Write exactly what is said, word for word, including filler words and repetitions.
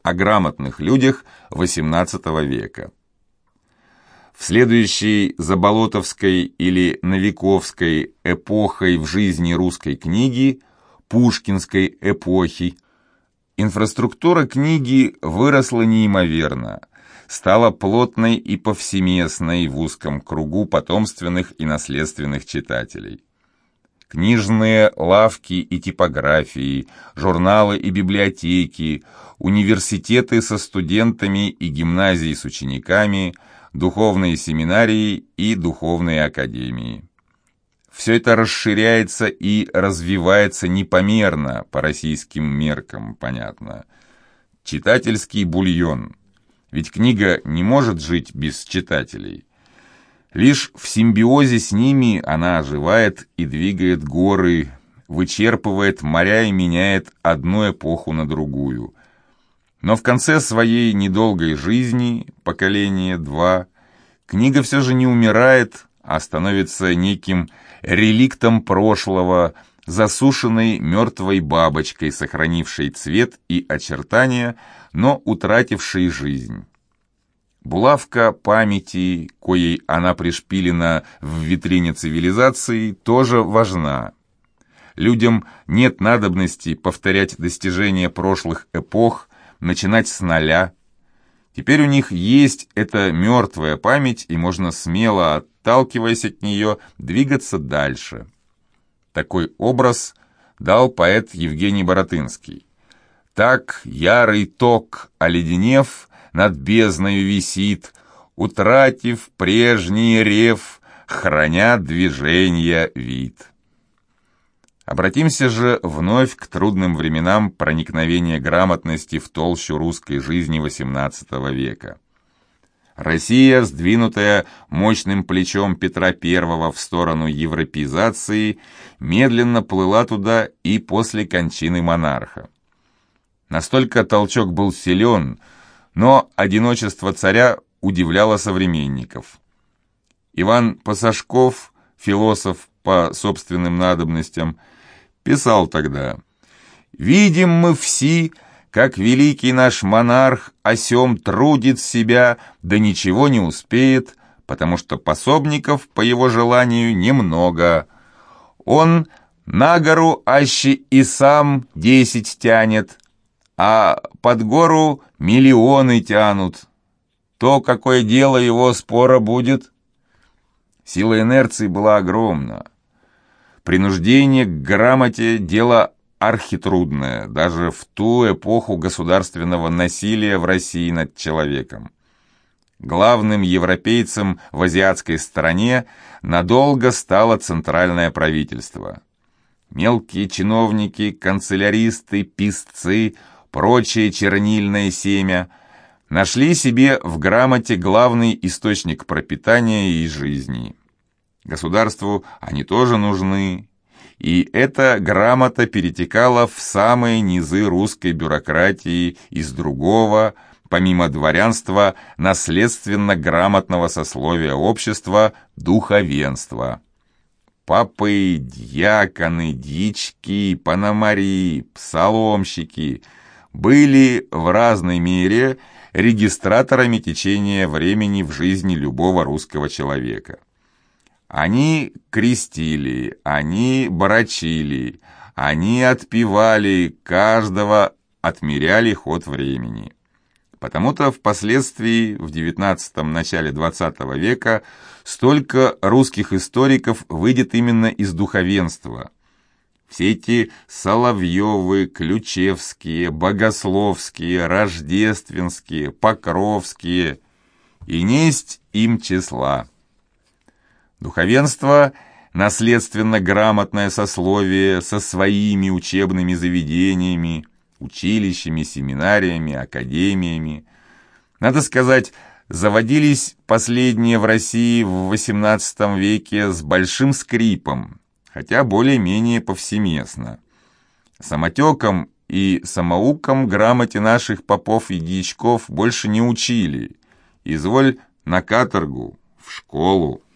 о грамотных людях восемнадцатого века. В следующей заболотовской или новиковской эпохой в жизни русской книги, пушкинской эпохи, инфраструктура книги выросла неимоверно, стала плотной и повсеместной в узком кругу потомственных и наследственных читателей. Книжные лавки и типографии, журналы и библиотеки, университеты со студентами и гимназии с учениками, духовные семинарии и духовные академии. Все это расширяется и развивается непомерно, по российским меркам, понятно. Читательский бульон. Ведь книга не может жить без читателей. Лишь в симбиозе с ними она оживает и двигает горы, вычерпывает моря и меняет одну эпоху на другую. Но в конце своей недолгой жизни, поколение два, книга все же не умирает, а становится неким реликтом прошлого, засушенной мертвой бабочкой, сохранившей цвет и очертания, но утратившей жизнь. Булавка памяти, коей она пришпилена в витрине цивилизации, тоже важна. Людям нет надобности повторять достижения прошлых эпох, начинать с нуля. Теперь у них есть эта мертвая память, и можно смело, отталкиваясь от нее, двигаться дальше. Такой образ дал поэт Евгений Баратынский. Так ярый ток, оледенев, над бездною висит, утратив прежний рев, храня движения вид. Обратимся же вновь к трудным временам проникновения грамотности в толщу русской жизни восемнадцатого века. Россия, сдвинутая мощным плечом Петра Первого в сторону европеизации, медленно плыла туда и после кончины монарха. Настолько толчок был силен, но одиночество царя удивляло современников. Иван Посошков, философ по собственным надобностям, писал тогда: «Видим мы все, как великий наш монарх о сем трудит себя, да ничего не успеет, потому что пособников по его желанию немного. Он на гору аще и сам десять тянет, а под гору миллионы тянут. То, какое дело его спора будет». Сила инерции была огромна. Принуждение к грамоте – дело архитрудное, даже в ту эпоху государственного насилия в России над человеком. Главным европейцем в азиатской стране надолго стало центральное правительство. Мелкие чиновники, канцеляристы, писцы, прочее чернильное семя нашли себе в грамоте главный источник пропитания и жизни. Государству они тоже нужны, и эта грамота перетекала в самые низы русской бюрократии из другого, помимо дворянства, наследственно-грамотного сословия общества – духовенства. Попы, дьяконы, дьячки, пономари, псаломщики были в разной мере регистраторами течения времени в жизни любого русского человека. Они крестили, они барачили, они отпевали, каждого отмеряли ход времени. Потому-то впоследствии, в девятнадцатом начале двадцатого века, столько русских историков выйдет именно из духовенства. Все эти Соловьевы, Ключевские, Богословские, Рождественские, Покровские, и несть им числа. Духовенство – наследственно-грамотное сословие со своими учебными заведениями, училищами, семинариями, академиями. Надо сказать, заводились последние в России в восемнадцатом веке с большим скрипом, хотя более-менее повсеместно. Самотеком и самоуком грамоте наших попов и дьячков больше не учили. Изволь на каторгу, в школу.